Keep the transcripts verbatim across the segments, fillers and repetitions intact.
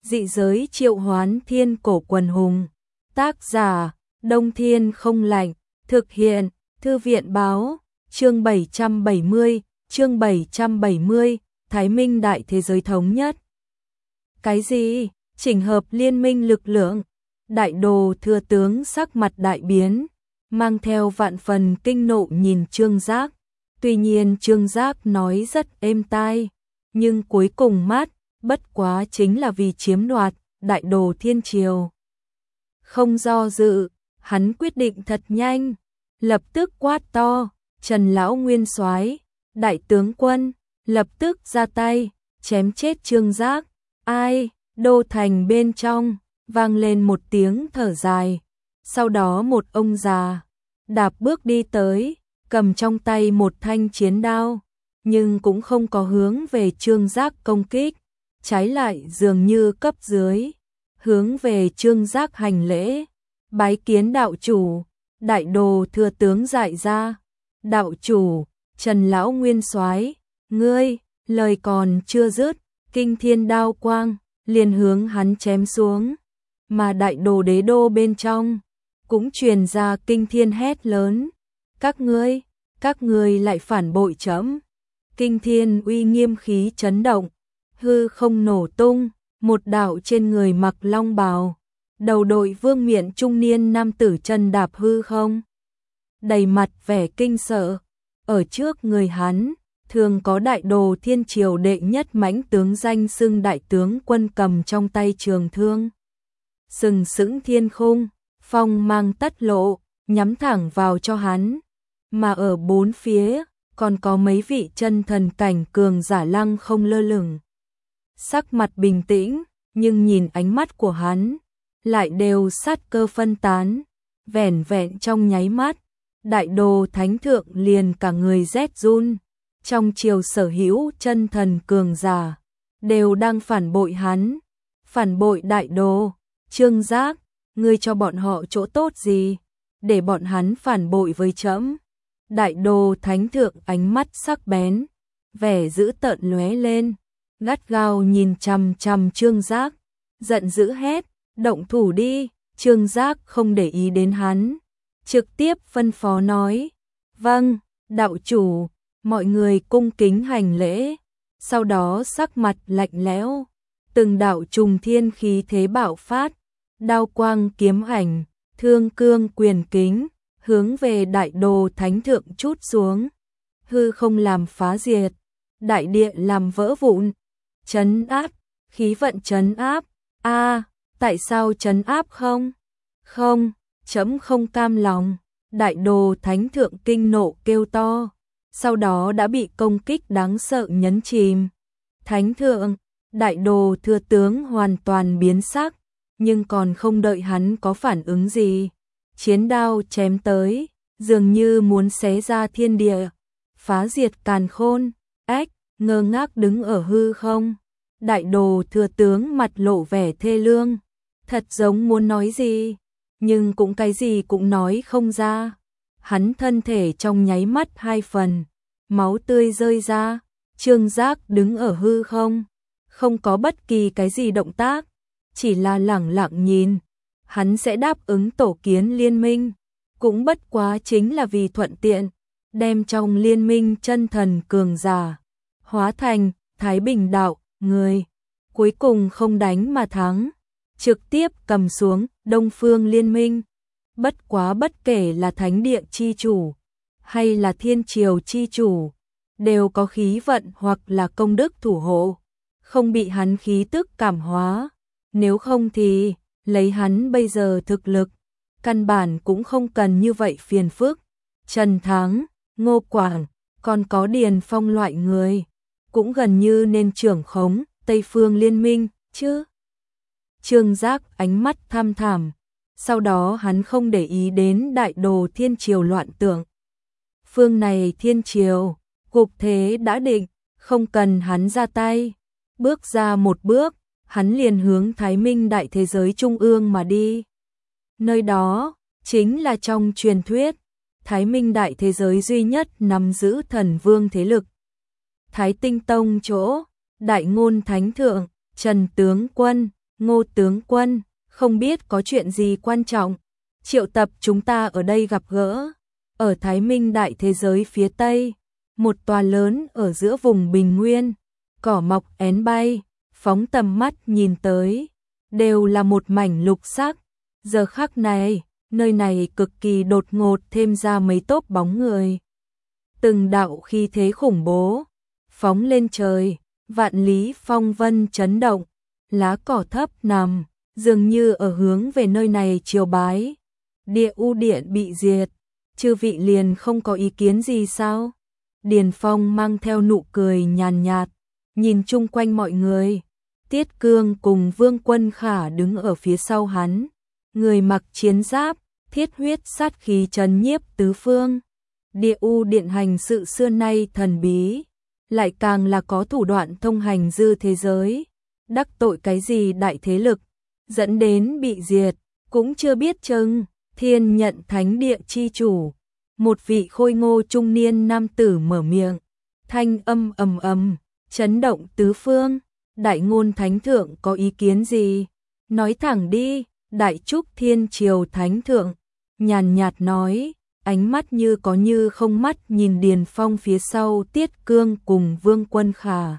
dị giới triệu hoán thiên cổ quần hùng. Tác giả, Đông Thiên Không Lạnh, thực hiện, Thư viện báo, chương bảy trăm bảy mươi, chương bảy trăm bảy mươi, Thái Minh Đại Thế Giới Thống Nhất. Cái gì? Chỉnh hợp liên minh lực lượng. Đại Đồ thừa tướng sắc mặt đại biến, mang theo vạn phần kinh nộ nhìn Trương Giác. Tuy nhiên Trương Giác nói rất êm tai, nhưng cuối cùng mát, bất quá chính là vì chiếm đoạt Đại Đồ Thiên Triều. Không do dự, hắn quyết định thật nhanh, lập tức quát to, Trần Lão Nguyên Soái, Đại tướng quân, lập tức ra tay, chém chết Trương Giác. Ai? Đô thành bên trong, vang lên một tiếng thở dài, sau đó một ông già, đạp bước đi tới, cầm trong tay một thanh chiến đao, nhưng cũng không có hướng về Trương Giác công kích, trái lại dường như cấp dưới, hướng về Trương Giác hành lễ, bái kiến đạo chủ. Đại Đồ thừa tướng dạy ra, đạo chủ, Trần Lão Nguyên Soái, ngươi, lời còn chưa dứt, kinh thiên đao quang, liền hướng hắn chém xuống, mà Đại Đồ đế đô bên trong, cũng truyền ra kinh thiên hét lớn, các ngươi, các ngươi lại phản bội trẫm. Kinh thiên uy nghiêm khí chấn động, hư không nổ tung, một đạo trên người mặc long bào, đầu đội vương miện trung niên nam tử chân đạp hư không, đầy mặt vẻ kinh sợ, ở trước người hắn, thường có Đại Đồ Thiên Triều đệ nhất mãnh tướng danh xưng đại tướng quân cầm trong tay trường thương, sừng sững thiên khung, phong mang tất lộ, nhắm thẳng vào cho hắn, mà ở bốn phía còn có mấy vị chân thần cảnh cường giả lăng không lơ lửng. Sắc mặt bình tĩnh, nhưng nhìn ánh mắt của hắn, lại đều sát cơ phân tán, vẻn vẹn trong nháy mắt, Đại Đồ Thánh Thượng liền cả người rét run, trong triều sở hữu chân thần cường giả, đều đang phản bội hắn, phản bội Đại Đồ. Trương Giác, ngươi cho bọn họ chỗ tốt gì, để bọn hắn phản bội với trẫm? Đại Đồ Thánh Thượng ánh mắt sắc bén, vẻ dữ tợn lóe lên, gắt gao nhìn chằm chằm Trương Giác, giận dữ hét, động thủ đi. Trương Giác không để ý đến hắn, trực tiếp phân phó nói, vâng, đạo chủ. Mọi người cung kính hành lễ, sau đó sắc mặt lạnh lẽo, từng đạo trùng thiên khí thế bạo phát, đao quang kiếm ảnh, thương cương quyền kính, hướng về Đại Đồ Thánh Thượng chút xuống, hư không làm phá diệt, đại địa làm vỡ vụn, trấn áp, khí vận trấn áp. A, tại sao trấn áp không? Không, trẫm không cam lòng. Đại Đồ Thánh Thượng kinh nộ kêu to, sau đó đã bị công kích đáng sợ nhấn chìm. Thánh Thượng, Đại Đồ thừa tướng hoàn toàn biến sắc, nhưng còn không đợi hắn có phản ứng gì, chiến đao chém tới, dường như muốn xé ra thiên địa, phá diệt càn khôn. Ách, ngơ ngác đứng ở hư không, Đại Đồ thừa tướng mặt lộ vẻ thê lương, thật giống muốn nói gì, nhưng cũng cái gì cũng nói không ra. Hắn thân thể trong nháy mắt hai phần, máu tươi rơi ra. Trương Giác đứng ở hư không, không có bất kỳ cái gì động tác, chỉ là lẳng lặng nhìn. Hắn sẽ đáp ứng tổ kiến liên minh, cũng bất quá chính là vì thuận tiện, đem trong liên minh chân thần cường giả, hóa thành Thái Bình đạo, người. Cuối cùng không đánh mà thắng, trực tiếp cầm xuống Đông Phương Liên minh. Bất quá bất kể là Thánh Địa chi chủ, hay là Thiên Triều chi chủ, đều có khí vận hoặc là công đức thủ hộ, không bị hắn khí tức cảm hóa. Nếu không thì, lấy hắn bây giờ thực lực, căn bản cũng không cần như vậy phiền phức. Trần Thắng, Ngô Quảng, còn có Điền Phong loại người, cũng gần như nên trưởng khống Tây Phương Liên minh, chứ. Trương Giác ánh mắt thăm thẳm, sau đó hắn không để ý đến Đại Đồ Thiên Triều loạn tượng. Phương này Thiên Triều, cục thế đã định, không cần hắn ra tay. Bước ra một bước, hắn liền hướng Thái Minh Đại Thế Giới Trung ương mà đi. Nơi đó, chính là trong truyền thuyết, Thái Minh Đại Thế Giới duy nhất nắm giữ thần vương thế lực. Thái Tinh Tông chỗ, Đại Ngôn Thánh Thượng, Trần Tướng Quân, Ngô tướng quân, không biết có chuyện gì quan trọng, triệu tập chúng ta ở đây gặp gỡ. Ở Thái Minh đại thế giới phía Tây, một tòa lớn ở giữa vùng bình nguyên, cỏ mọc én bay, phóng tầm mắt nhìn tới, đều là một mảnh lục sắc. Giờ khắc này, nơi này cực kỳ đột ngột thêm ra mấy tốp bóng người. Từng đạo khí thế khủng bố, phóng lên trời, vạn lý phong vân chấn động, lá cỏ thấp nằm, dường như ở hướng về nơi này triều bái. Địa U Điện bị diệt, chư vị liền không có ý kiến gì sao? Điền Phong mang theo nụ cười nhàn nhạt, nhìn chung quanh mọi người. Tiết Cương cùng Vương Quân Khả đứng ở phía sau hắn, người mặc chiến giáp, thiết huyết sát khí trấn nhiếp tứ phương. Địa U Điện hành sự xưa nay thần bí, lại càng là có thủ đoạn thông hành dư thế giới, đắc tội cái gì đại thế lực, dẫn đến bị diệt, cũng chưa biết chừng. Thiên Nhận Thánh Địa chi chủ, một vị khôi ngô trung niên nam tử mở miệng, thanh âm ầm ầm, chấn động tứ phương. Đại Ngôn Thánh Thượng có ý kiến gì? Nói thẳng đi. Đại Trúc Thiên Triều Thánh Thượng nhàn nhạt nói, ánh mắt như có như không mắt nhìn Điền Phong phía sau Tiết Cương cùng Vương Quân Khả.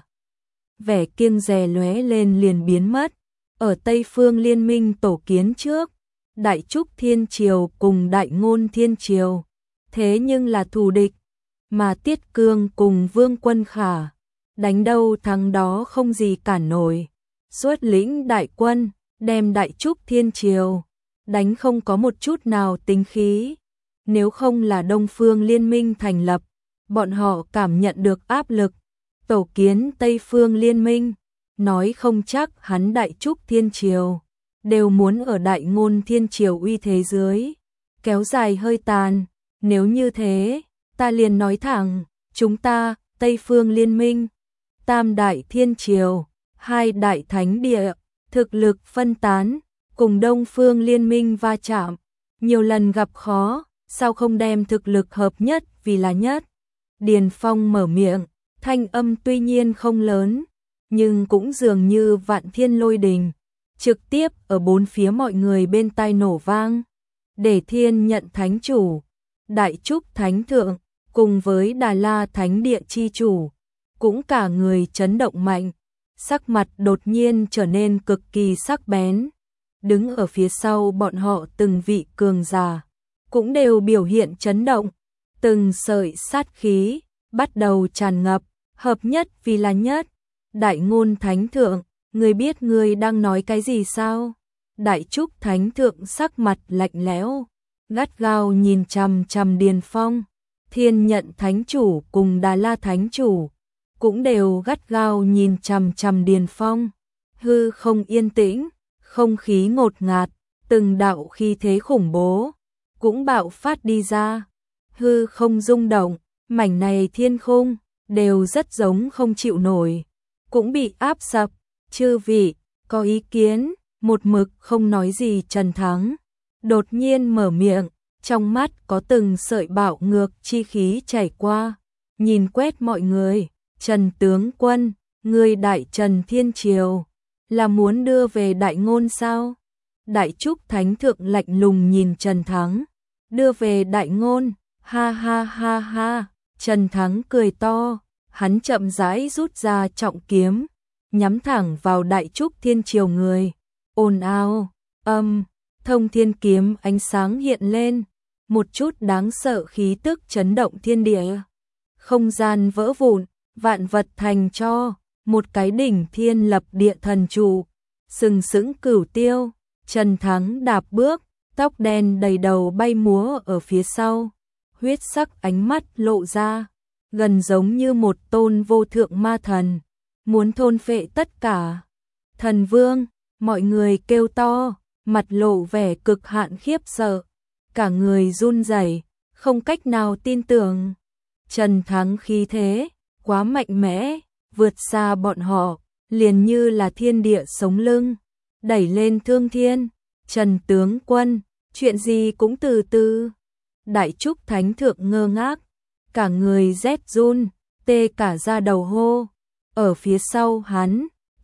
Vẻ kiêng dè lóe lên liền biến mất. Ở Tây Phương Liên minh tổ kiến trước, Đại Trúc Thiên Triều cùng Đại Ngôn Thiên Triều, thế nhưng là thù địch, mà Tiết Cương cùng Vương Quân Khả, đánh đâu thắng đó không gì cản nổi. Xuất lĩnh đại quân, đem Đại Trúc Thiên Triều, đánh không có một chút nào tính khí. Nếu không là Đông Phương Liên minh thành lập, bọn họ cảm nhận được áp lực, tổ kiến Tây Phương Liên minh, nói không chắc hắn Đại Trúc Thiên Triều đều muốn ở Đại Ngôn Thiên Triều uy thế dưới kéo dài hơi tàn. Nếu như thế, ta liền nói thẳng, chúng ta, Tây Phương Liên minh, Tam Đại Thiên Triều, hai Đại Thánh Địa, thực lực phân tán, cùng Đông Phương Liên minh va chạm, nhiều lần gặp khó, sao không đem thực lực hợp nhất vì là nhất? Điền Phong mở miệng, thanh âm tuy nhiên không lớn, nhưng cũng dường như vạn thiên lôi đình, trực tiếp ở bốn phía mọi người bên tai nổ vang. Để Thiên Nhận Thánh Chủ, Đại Trúc Thánh Thượng, cùng với Đà La Thánh Địa chi chủ, cũng cả người chấn động mạnh, sắc mặt đột nhiên trở nên cực kỳ sắc bén. Đứng ở phía sau bọn họ từng vị cường giả, cũng đều biểu hiện chấn động, từng sợi sát khí bắt đầu tràn ngập, hợp nhất vì là nhất. Đại Ngôn Thánh Thượng, ngươi biết ngươi đang nói cái gì sao? Đại Trúc Thánh Thượng sắc mặt lạnh lẽo, gắt gao nhìn chằm chằm Điền Phong. Thiên Nhận Thánh Chủ cùng Đà La Thánh Chủ cũng đều gắt gao nhìn chằm chằm Điền Phong. Hư không yên tĩnh, không khí ngột ngạt, từng đạo khí thế khủng bố cũng bạo phát đi ra. Hư không rung động, mảnh này thiên khung đều rất giống không chịu nổi, cũng bị áp sập. Chư vị, có ý kiến? Một mực không nói gì Trần Thắng đột nhiên mở miệng, trong mắt có từng sợi bạo ngược chi khí chảy qua, nhìn quét mọi người. Trần tướng quân, người Đại Trần Thiên Triều là muốn đưa về Đại Ngôn sao? Đại Trúc Thánh Thượng lạnh lùng nhìn Trần Thắng, đưa về Đại Ngôn, ha ha ha ha. Trần Thắng cười to, hắn chậm rãi rút ra trọng kiếm, nhắm thẳng vào Đại Trúc Thiên Triều người. Ồn ào, âm, thông thiên kiếm ánh sáng hiện lên, một chút đáng sợ khí tức chấn động thiên địa. Không gian vỡ vụn, vạn vật thành tro, một cái đỉnh thiên lập địa thần trụ, sừng sững cửu tiêu. Trần Thắng đạp bước, tóc đen đầy đầu bay múa ở phía sau, huyết sắc ánh mắt lộ ra, gần giống như một tôn vô thượng ma thần, muốn thôn phệ tất cả. Thần Vương, mọi người kêu to, mặt lộ vẻ cực hạn khiếp sợ, cả người run rẩy, không cách nào tin tưởng. Trần Thắng khí thế quá mạnh mẽ, vượt xa bọn họ, liền như là thiên địa sống lưng, đẩy lên thương thiên. Trần tướng quân, chuyện gì cũng từ từ. Đại Trúc Thánh Thượng ngơ ngác, cả người rét run, tê cả da đầu hô. Ở phía sau hắn,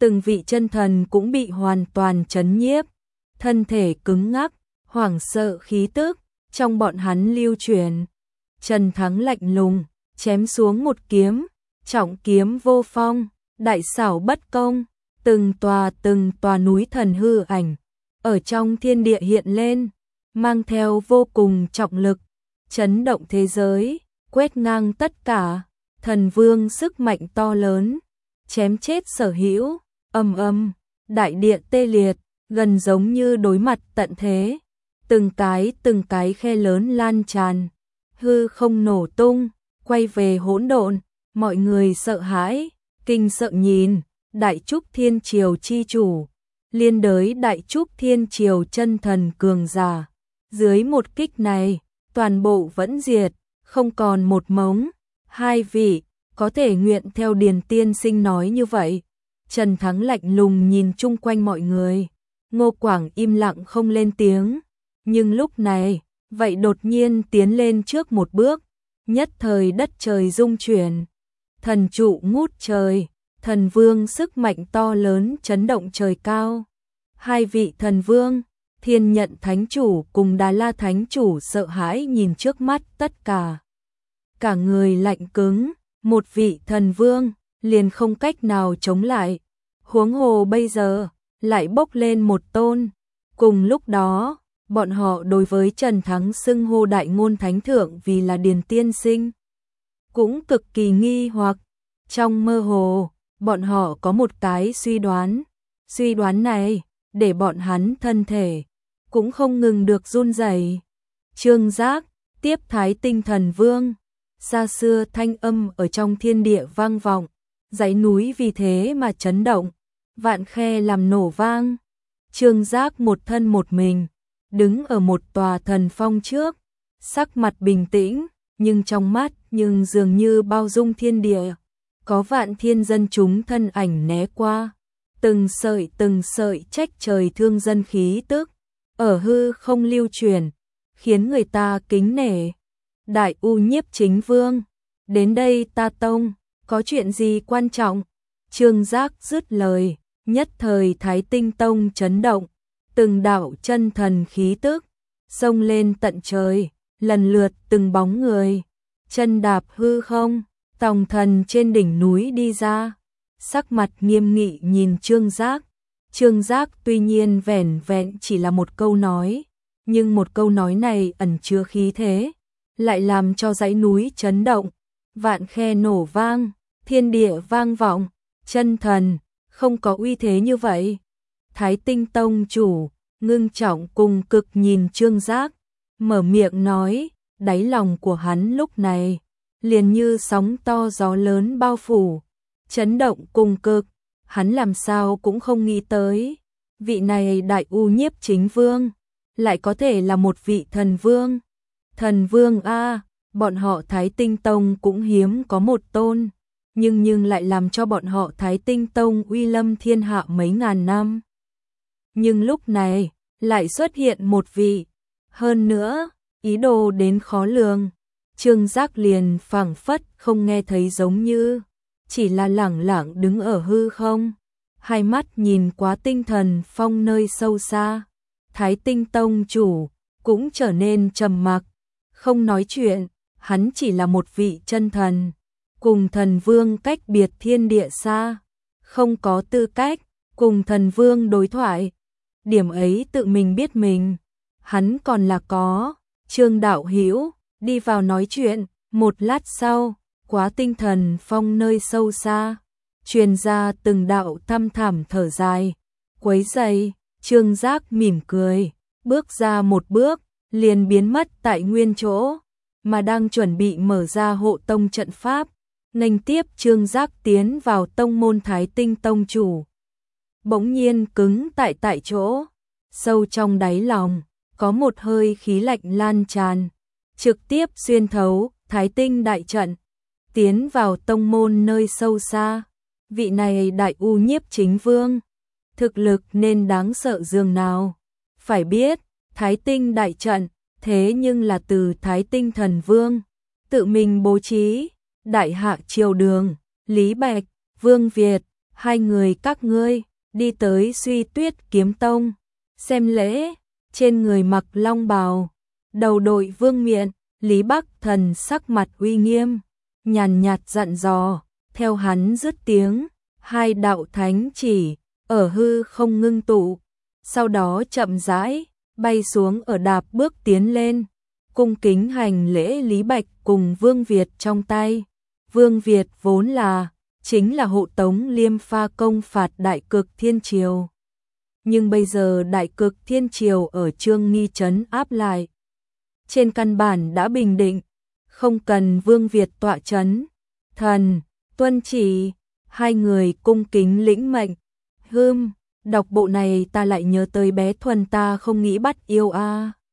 từng vị chân thần cũng bị hoàn toàn chấn nhiếp, thân thể cứng ngắc, hoảng sợ khí tức trong bọn hắn lưu truyền. Trần Thắng lạnh lùng, chém xuống một kiếm, trọng kiếm vô phong, đại xảo bất công, từng tòa từng tòa núi thần hư ảnh ở trong thiên địa hiện lên, mang theo vô cùng trọng lực, chấn động thế giới, quét ngang tất cả. Thần vương sức mạnh to lớn, chém chết sở hữu, ầm ầm, đại địa tê liệt, gần giống như đối mặt tận thế. Từng cái từng cái khe lớn lan tràn, hư không nổ tung, quay về hỗn độn, mọi người sợ hãi, kinh sợ nhìn, Đại Trúc Thiên Triều chi chủ, liên đới Đại Trúc Thiên Triều chân thần cường giả. Dưới một kích này, toàn bộ vẫn diệt, không còn một mống. Hai vị, có thể nguyện theo Điền tiên sinh nói như vậy. Trần Thắng lạnh lùng nhìn chung quanh mọi người. Ngô Quảng im lặng không lên tiếng. Nhưng lúc này, vậy đột nhiên tiến lên trước một bước. Nhất thời đất trời rung chuyển. Thần trụ ngút trời, thần vương sức mạnh to lớn chấn động trời cao. Hai vị thần vương, Thiên Nhận Thánh Chủ cùng Đà La Thánh Chủ sợ hãi nhìn trước mắt tất cả. Cả người lạnh cứng, một vị thần vương, liền không cách nào chống lại. Huống hồ bây giờ, lại bốc lên một tôn. Cùng lúc đó, bọn họ đối với Trần Thắng xưng hô Đại Ngôn Thánh Thượng vì là Điền tiên sinh. Cũng cực kỳ nghi hoặc, trong mơ hồ, bọn họ có một cái suy đoán. Suy đoán này, để bọn hắn thân thể cũng không ngừng được run rẩy. Trương Giác, tiếp Thái Tinh Thần Vương, xa xưa thanh âm ở trong thiên địa vang vọng, dãy núi vì thế mà chấn động, vạn khe làm nổ vang. Trương Giác một thân một mình, đứng ở một tòa thần phong trước, sắc mặt bình tĩnh, nhưng trong mắt nhưng dường như bao dung thiên địa, có vạn thiên dân chúng thân ảnh né qua, từng sợi từng sợi trách trời thương dân khí tức, ở hư không lưu truyền, khiến người ta kính nể. Đại U Nhiếp Chính Vương, đến đây ta tông, có chuyện gì quan trọng? Trương Giác dứt lời, nhất thời Thái Tinh Tông chấn động, từng đạo chân thần khí tức xông lên tận trời, lần lượt từng bóng người chân đạp hư không, tòng thần trên đỉnh núi đi ra, sắc mặt nghiêm nghị nhìn Trương Giác. Trương Giác tuy nhiên vẻn vẹn chỉ là một câu nói, nhưng một câu nói này ẩn chứa khí thế, lại làm cho dãy núi chấn động, vạn khe nổ vang, thiên địa vang vọng, chân thần, không có uy thế như vậy. Thái Tinh Tông chủ, ngưng trọng cùng cực nhìn Trương Giác, mở miệng nói, đáy lòng của hắn lúc này, liền như sóng to gió lớn bao phủ, chấn động cùng cực, hắn làm sao cũng không nghĩ tới, vị này Đại U Nhiếp Chính Vương, lại có thể là một vị thần vương. Thần vương a, bọn họ Thái Tinh Tông cũng hiếm có một tôn, nhưng nhưng lại làm cho bọn họ Thái Tinh Tông uy lâm thiên hạ mấy ngàn năm. Nhưng lúc này, lại xuất hiện một vị, hơn nữa, ý đồ đến khó lường. Trương Giác liền phảng phất không nghe thấy giống như, chỉ là lẳng lặng đứng ở hư không, hai mắt nhìn quá tinh thần phong nơi sâu xa. Thái Tinh Tông chủ cũng trở nên trầm mặc, không nói chuyện, hắn chỉ là một vị chân thần, cùng thần vương cách biệt thiên địa xa, không có tư cách cùng thần vương đối thoại. Điểm ấy tự mình biết mình, hắn còn là có. Trương đạo hữu đi vào nói chuyện. Một lát sau, quá tinh thần phong nơi sâu xa, truyền ra từng đạo thăm thẳm thở dài, quấy rầy. Trương Giác mỉm cười, bước ra một bước, liền biến mất tại nguyên chỗ, mà đang chuẩn bị mở ra hộ tông trận pháp, nghênh tiếp Trương Giác tiến vào tông môn Thái Tinh Tông chủ. Bỗng nhiên cứng tại tại chỗ, sâu trong đáy lòng, có một hơi khí lạnh lan tràn, trực tiếp xuyên thấu Thái Tinh đại trận, tiến vào tông môn nơi sâu xa. Vị này Đại U Nhiếp Chính Vương, thực lực nên đáng sợ dường nào. Phải biết, Thái Tinh đại trận, thế nhưng là từ Thái Tinh Thần Vương tự mình bố trí. Đại hạ triều đường, Lý Bạch, Vương Việt, hai người các ngươi đi tới Suy Tuyết Kiếm Tông, xem lễ, trên người mặc long bào, đầu đội vương miện, Lý Bắc Thần sắc mặt uy nghiêm, nhàn nhạt dặn dò, theo hắn dứt tiếng, hai đạo thánh chỉ ở hư không ngưng tụ, sau đó chậm rãi bay xuống ở đạp bước tiến lên, cung kính hành lễ Lý Bạch cùng Vương Việt trong tay. Vương Việt vốn là chính là hộ tống Liêm Pha công phạt Đại Cực Thiên Triều. Nhưng bây giờ Đại Cực Thiên Triều ở Trương Nghi trấn áp lại, trên căn bản đã bình định, không cần Vương Việt tọa trấn. Thần, tuân chỉ, hai người cung kính lĩnh mệnh. Hưm, đọc bộ này ta lại nhớ tới bé Thuần ta không nghĩ bắt yêu a. À.